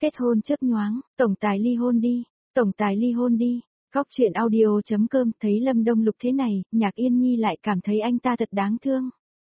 Kết hôn chớp nhoáng, tổng tài ly hôn đi, tổng tài ly hôn đi. Góc chuyện audio.com thấy Lâm Đông Lục thế này, Nhạc Yên Nhi lại cảm thấy anh ta thật đáng thương.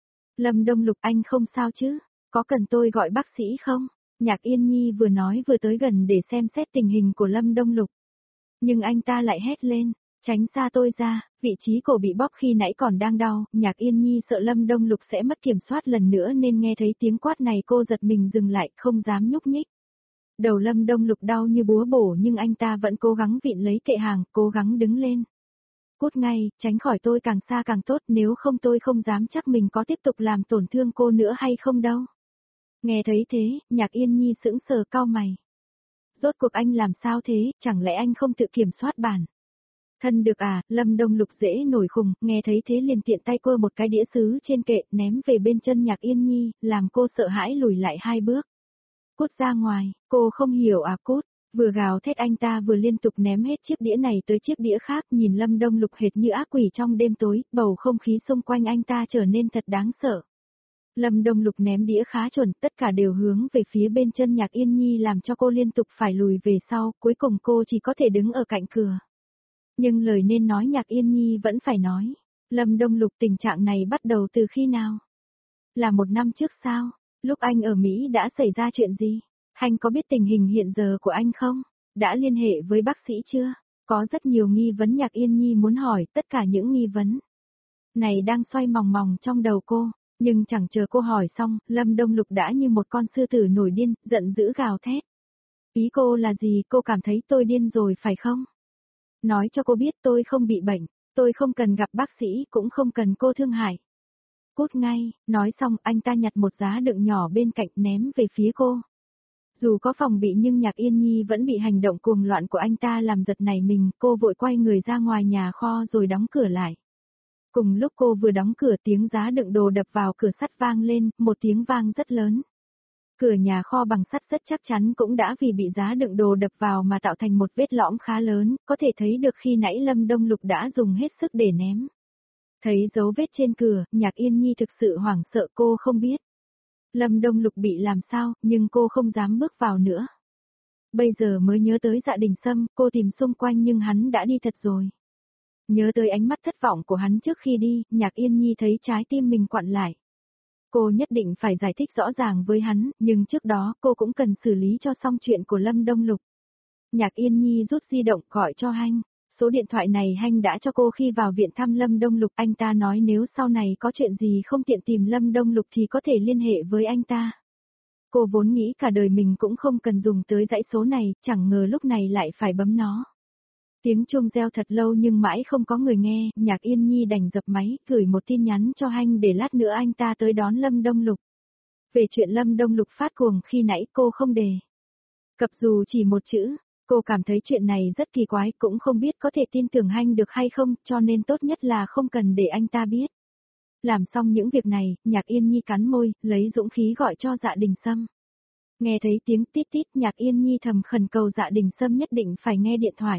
Lâm Đông Lục, anh không sao chứ? Có cần tôi gọi bác sĩ không? Nhạc Yên Nhi vừa nói vừa tới gần để xem xét tình hình của Lâm Đông Lục. Nhưng anh ta lại hét lên, tránh xa tôi ra, vị trí cổ bị bóp khi nãy còn đang đau. Nhạc Yên Nhi sợ Lâm Đông Lục sẽ mất kiểm soát lần nữa nên nghe thấy tiếng quát này cô giật mình dừng lại, không dám nhúc nhích. Đầu Lâm Đông Lục đau như búa bổ nhưng anh ta vẫn cố gắng vịn lấy kệ hàng, cố gắng đứng lên. Cút ngay, tránh khỏi tôi càng xa càng tốt, nếu không tôi không dám chắc mình có tiếp tục làm tổn thương cô nữa hay không đâu. Nghe thấy thế, Nhạc Yên Nhi sững sờ cau mày. Rốt cuộc anh làm sao thế, chẳng lẽ anh không tự kiểm soát bản thân được à? Lâm Đông Lục dễ nổi khùng, nghe thấy thế liền tiện tay quơ một cái đĩa sứ trên kệ, ném về bên chân Nhạc Yên Nhi, làm cô sợ hãi lùi lại 2 bước. Cút ra ngoài, cô không hiểu à? Cút. Vừa gào thét anh ta vừa liên tục ném hết chiếc đĩa này tới chiếc đĩa khác, nhìn Lâm Đông Lục hệt như ác quỷ trong đêm tối, bầu không khí xung quanh anh ta trở nên thật đáng sợ. Lâm Đông Lục ném đĩa khá chuẩn, tất cả đều hướng về phía bên chân Nhạc Yên Nhi làm cho cô liên tục phải lùi về sau, cuối cùng cô chỉ có thể đứng ở cạnh cửa. Nhưng lời nên nói Nhạc Yên Nhi vẫn phải nói. Lâm Đông Lục, tình trạng này bắt đầu từ khi nào? Là 1 năm trước sao? Lúc anh ở Mỹ đã xảy ra chuyện gì? Anh có biết tình hình hiện giờ của anh không? Đã liên hệ với bác sĩ chưa? Có rất nhiều nghi vấn Nhạc Yên Nhi muốn hỏi, tất cả những nghi vấn này đang xoay mòng mòng trong đầu cô, nhưng chẳng chờ cô hỏi xong, Lâm Đông Lục đã như một con sư tử nổi điên, giận dữ gào thét. Ý cô là gì? Cô cảm thấy tôi điên rồi phải không? Nói cho cô biết tôi không bị bệnh, tôi không cần gặp bác sĩ, cũng không cần cô thương hại. Cút ngay, nói xong anh ta nhặt một giá đựng nhỏ bên cạnh ném về phía cô. Dù có phòng bị nhưng Nhạc Yên Nhi vẫn bị hành động cuồng loạn của anh ta làm giật nảy mình, cô vội quay người ra ngoài nhà kho rồi đóng cửa lại. Cùng lúc cô vừa đóng cửa tiếng giá đựng đồ đập vào cửa sắt vang lên, một tiếng vang rất lớn. Cửa nhà kho bằng sắt rất chắc chắn cũng đã vì bị giá đựng đồ đập vào mà tạo thành một vết lõm khá lớn, có thể thấy được khi nãy Lâm Đông Lục đã dùng hết sức để ném. Thấy dấu vết trên cửa, Nhạc Yên Nhi thực sự hoảng sợ, cô không biết Lâm Đông Lục bị làm sao, nhưng cô không dám bước vào nữa. Bây giờ mới nhớ tới Dạ Đình Sâm, cô tìm xung quanh nhưng hắn đã đi thật rồi. Nhớ tới ánh mắt thất vọng của hắn trước khi đi, Nhạc Yên Nhi thấy trái tim mình quặn lại. Cô nhất định phải giải thích rõ ràng với hắn, nhưng trước đó cô cũng cần xử lý cho xong chuyện của Lâm Đông Lục. Nhạc Yên Nhi rút di động gọi cho Hanh. Số điện thoại này Hanh đã cho cô khi vào viện thăm Lâm Đông Lục, anh ta nói nếu sau này có chuyện gì không tiện tìm Lâm Đông Lục thì có thể liên hệ với anh ta. Cô vốn nghĩ cả đời mình cũng không cần dùng tới dãy số này, chẳng ngờ lúc này lại phải bấm nó. Tiếng chuông reo thật lâu nhưng mãi không có người nghe, Nhạc Yên Nhi đành dập máy, gửi một tin nhắn cho Hanh để lát nữa anh ta tới đón Lâm Đông Lục. Về chuyện Lâm Đông Lục phát cuồng khi nãy cô không đề cập dù chỉ một chữ. Cô cảm thấy chuyện này rất kỳ quái, cũng không biết có thể tin tưởng Hanh được hay không, cho nên tốt nhất là không cần để anh ta biết. Làm xong những việc này, Nhạc Yên Nhi cắn môi, lấy dũng khí gọi cho Dạ Đình Sâm. Nghe thấy tiếng tít tít, Nhạc Yên Nhi thầm khẩn cầu Dạ Đình Sâm nhất định phải nghe điện thoại.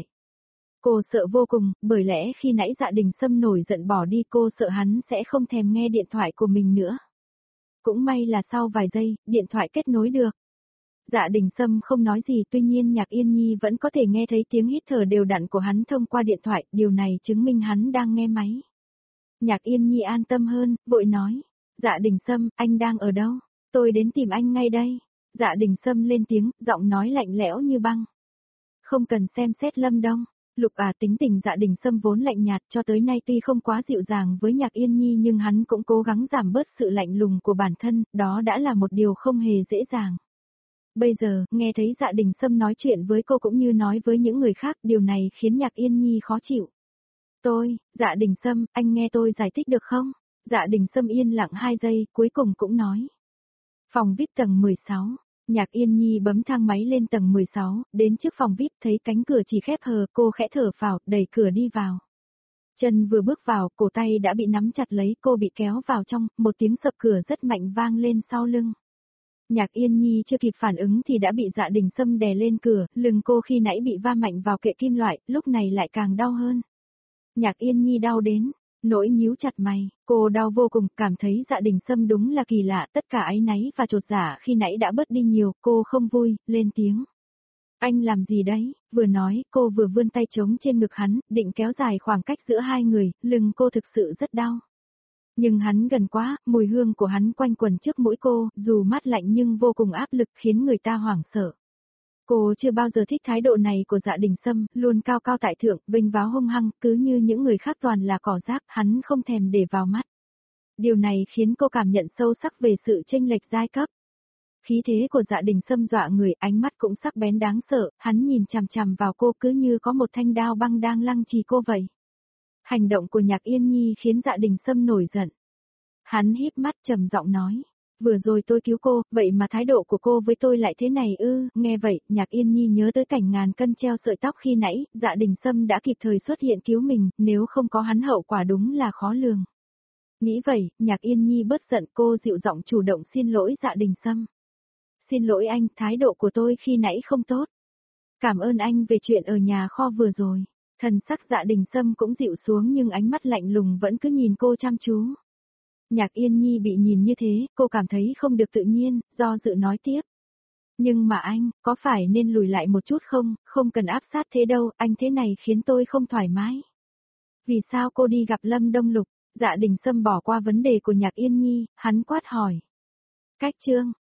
Cô sợ vô cùng, bởi lẽ khi nãy Dạ Đình Sâm nổi giận bỏ đi, cô sợ hắn sẽ không thèm nghe điện thoại của mình nữa. Cũng may là sau vài giây, điện thoại kết nối được. Dạ Đình Sâm không nói gì, tuy nhiên Nhạc Yên Nhi vẫn có thể nghe thấy tiếng hít thở đều đặn của hắn thông qua điện thoại, điều này chứng minh hắn đang nghe máy. Nhạc Yên Nhi an tâm hơn, vội nói. Dạ Đình Sâm, anh đang ở đâu? Tôi đến tìm anh ngay đây. Dạ Đình Sâm lên tiếng, giọng nói lạnh lẽo như băng. Không cần xem xét Lâm Đông Lục à, tính tình Dạ Đình Sâm vốn lạnh nhạt, cho tới nay tuy không quá dịu dàng với Nhạc Yên Nhi nhưng hắn cũng cố gắng giảm bớt sự lạnh lùng của bản thân, đó đã là một điều không hề dễ dàng. Bây giờ, nghe thấy Dạ Đình Sâm nói chuyện với cô cũng như nói với những người khác, điều này khiến Nhạc Yên Nhi khó chịu. Dạ Đình Sâm, anh nghe tôi giải thích được không? Dạ Đình Sâm yên lặng 2 giây, cuối cùng cũng nói. Phòng VIP tầng 16. Nhạc Yên Nhi bấm thang máy lên tầng 16, đến trước phòng VIP thấy cánh cửa chỉ khép hờ, cô khẽ thở phào, đẩy cửa đi vào. Chân vừa bước vào, cổ tay đã bị nắm chặt lấy, cô bị kéo vào trong, một tiếng sập cửa rất mạnh vang lên sau lưng. Nhạc Yên Nhi chưa kịp phản ứng thì đã bị Dạ Đình Sâm đè lên cửa, lưng cô khi nãy bị va mạnh vào kệ kim loại, lúc này lại càng đau hơn. Nhạc Yên Nhi đau đến nỗi nhíu chặt mày, cô đau vô cùng, cảm thấy Dạ Đình Sâm đúng là kỳ lạ, tất cả áy náy và chột dạ khi nãy đã bớt đi nhiều, cô không vui, lên tiếng. Anh làm gì đấy? Vừa nói, cô vừa vươn tay trống trên ngực hắn, định kéo dài khoảng cách giữa hai người, lưng cô thực sự rất đau. Nhưng hắn gần quá, mùi hương của hắn quanh quẩn trước mũi cô, dù mát lạnh nhưng vô cùng áp lực khiến người ta hoảng sợ. Cô chưa bao giờ thích thái độ này của Dạ Đình Sâm, luôn cao cao tại thượng, vênh váo hung hăng, cứ như những người khác toàn là cỏ rác, hắn không thèm để vào mắt. Điều này khiến cô cảm nhận sâu sắc về sự chênh lệch giai cấp. Khí thế của Dạ Đình Sâm dọa người, ánh mắt cũng sắc bén đáng sợ, hắn nhìn chằm chằm vào cô cứ như có một thanh đao băng đang lăng trì cô vậy. Hành động của Nhạc Yên Nhi khiến Dạ Đình Sâm nổi giận. Hắn híp mắt trầm giọng nói, vừa rồi tôi cứu cô, vậy mà thái độ của cô với tôi lại thế này ư? Nghe vậy, Nhạc Yên Nhi nhớ tới cảnh ngàn cân treo sợi tóc khi nãy, Dạ Đình Sâm đã kịp thời xuất hiện cứu mình, nếu không có hắn hậu quả đúng là khó lường. Nghĩ vậy, Nhạc Yên Nhi bớt giận, cô dịu giọng chủ động xin lỗi Dạ Đình Sâm. Xin lỗi anh, thái độ của tôi khi nãy không tốt. Cảm ơn anh về chuyện ở nhà kho vừa rồi. Thần sắc Dạ Đình Sâm cũng dịu xuống nhưng ánh mắt lạnh lùng vẫn cứ nhìn cô chăm chú. Nhạc Yên Nhi bị nhìn như thế, cô cảm thấy không được tự nhiên, do dự nói tiếp. Nhưng mà anh, có phải nên lùi lại một chút không, không cần áp sát thế đâu, anh thế này khiến tôi không thoải mái. Vì sao cô đi gặp Lâm Đông Lục? Dạ Đình Sâm bỏ qua vấn đề của Nhạc Yên Nhi, hắn quát hỏi. Cách chương,